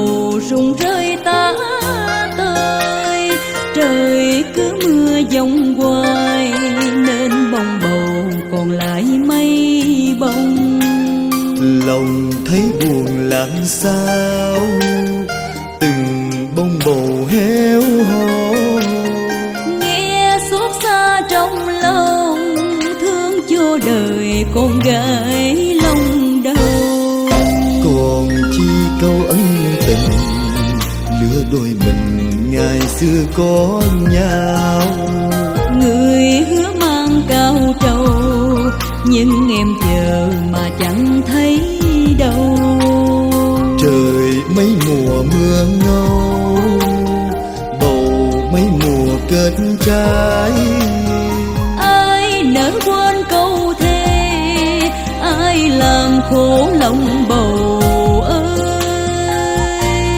bầu rụng rơi tá tơi, trời cứ mưa giông hoài nên bông bầu còn lại mây bông. Lòng thấy buồn làm sao, từng bông bầu héo hon. Nghe xót xa trong lòng, thương cho đời con gái lòng đầu. Còn chi câu ân tình, lứa đôi mình ngày xưa có nhau. Người hứa mang cao trầu, nhưng em chờ mà chẳng thấy đâu. Trời mấy mùa mưa ngâu, bầu mấy mùa kết trái. Ai nỡ quên câu thề, ai làm khổ lòng bầu ơi.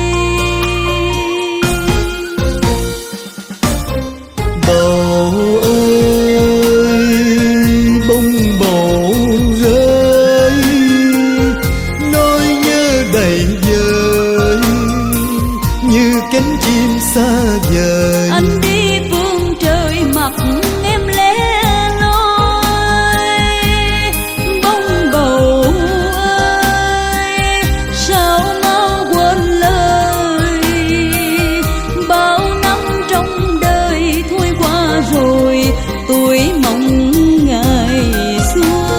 Bầu ơi, bông bầu rơi, nỗi nhớ đầy vơi như cánh chim xa vời. Anh đi phương trời mặc em lẻ loi. Bông bầu ơi, sao mau quên lời, bao năm trong đời thôi qua rồi, tuổi mộng ngày xưa.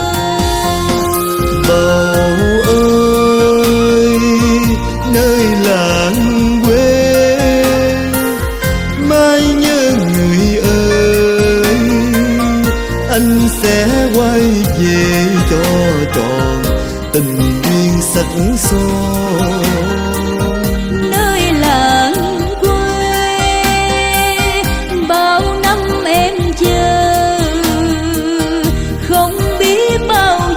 Bầu ơi, nơi làng quê mai nhớ người ơi, anh sẽ quay về cho tròn tình duyên sắc son. Nơi làng quê bao năm em chờ, không biết bao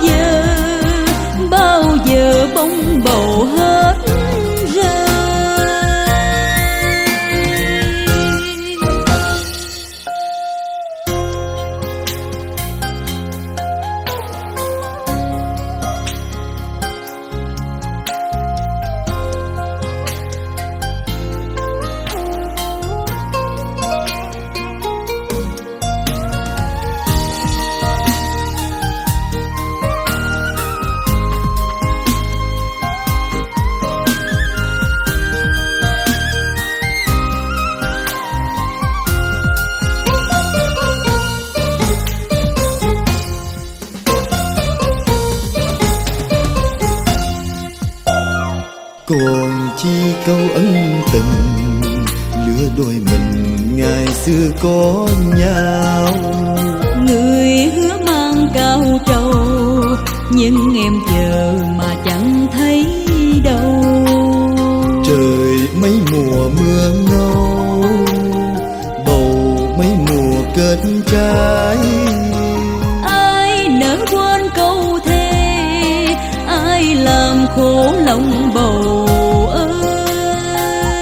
giờ bông bầu hết rơi. Còn chi câu ân tình, lứa đôi mình ngày xưa có nhau. Người hứa mang cao trầu, nhưng em chờ mà chẳng thấy đâu. Trời mấy mùa mưa ngâu, bầu mấy mùa kết trái. Ai nỡ quên câu thề, ai làm khổ lòng bầu ơi.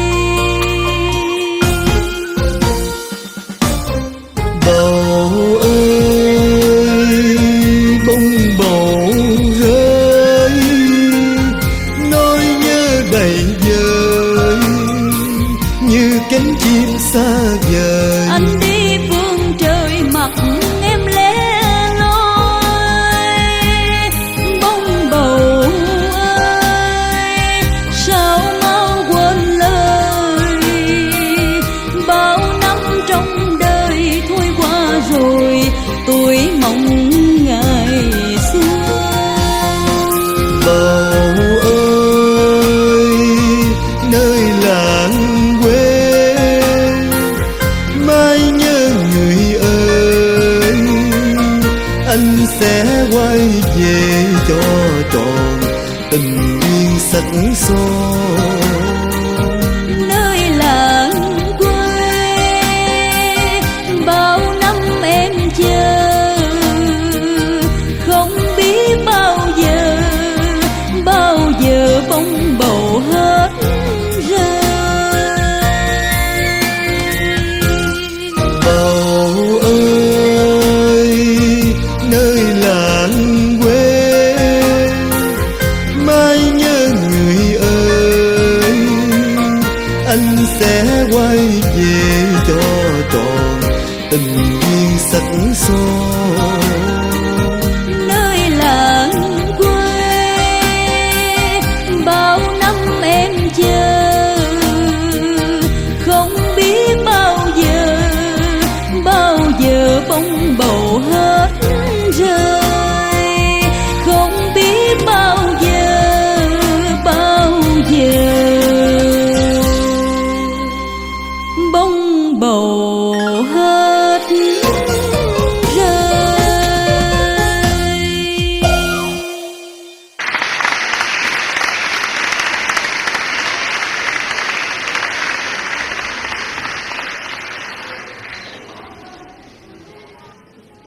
Bầu ơi, bông bầu rơi, nỗi nhớ đầy vơi như cánh chim xa vời. Anh đi phương trời mặc em lẻ loi. Bông bầu ơi, sao mau quên lời, bao năm trong đời thôi qua rồi, tuổi mộng ngày xưa. Bầu ơi, nơi làng quê mai nhớ người ơi, anh sẽ quay về cho tròn tình duyên sắc son. Nơi làng quê bao năm em chờ, không biết bao giờ bông bầu hết rơi. Bầu ơi, nơi làng quê mai nhớ người ơi, tình duyên sắc son. Nơi làng quê bao năm em chờ, không biết bao giờ bông bầu hết rơi, không biết bao giờ bông bầu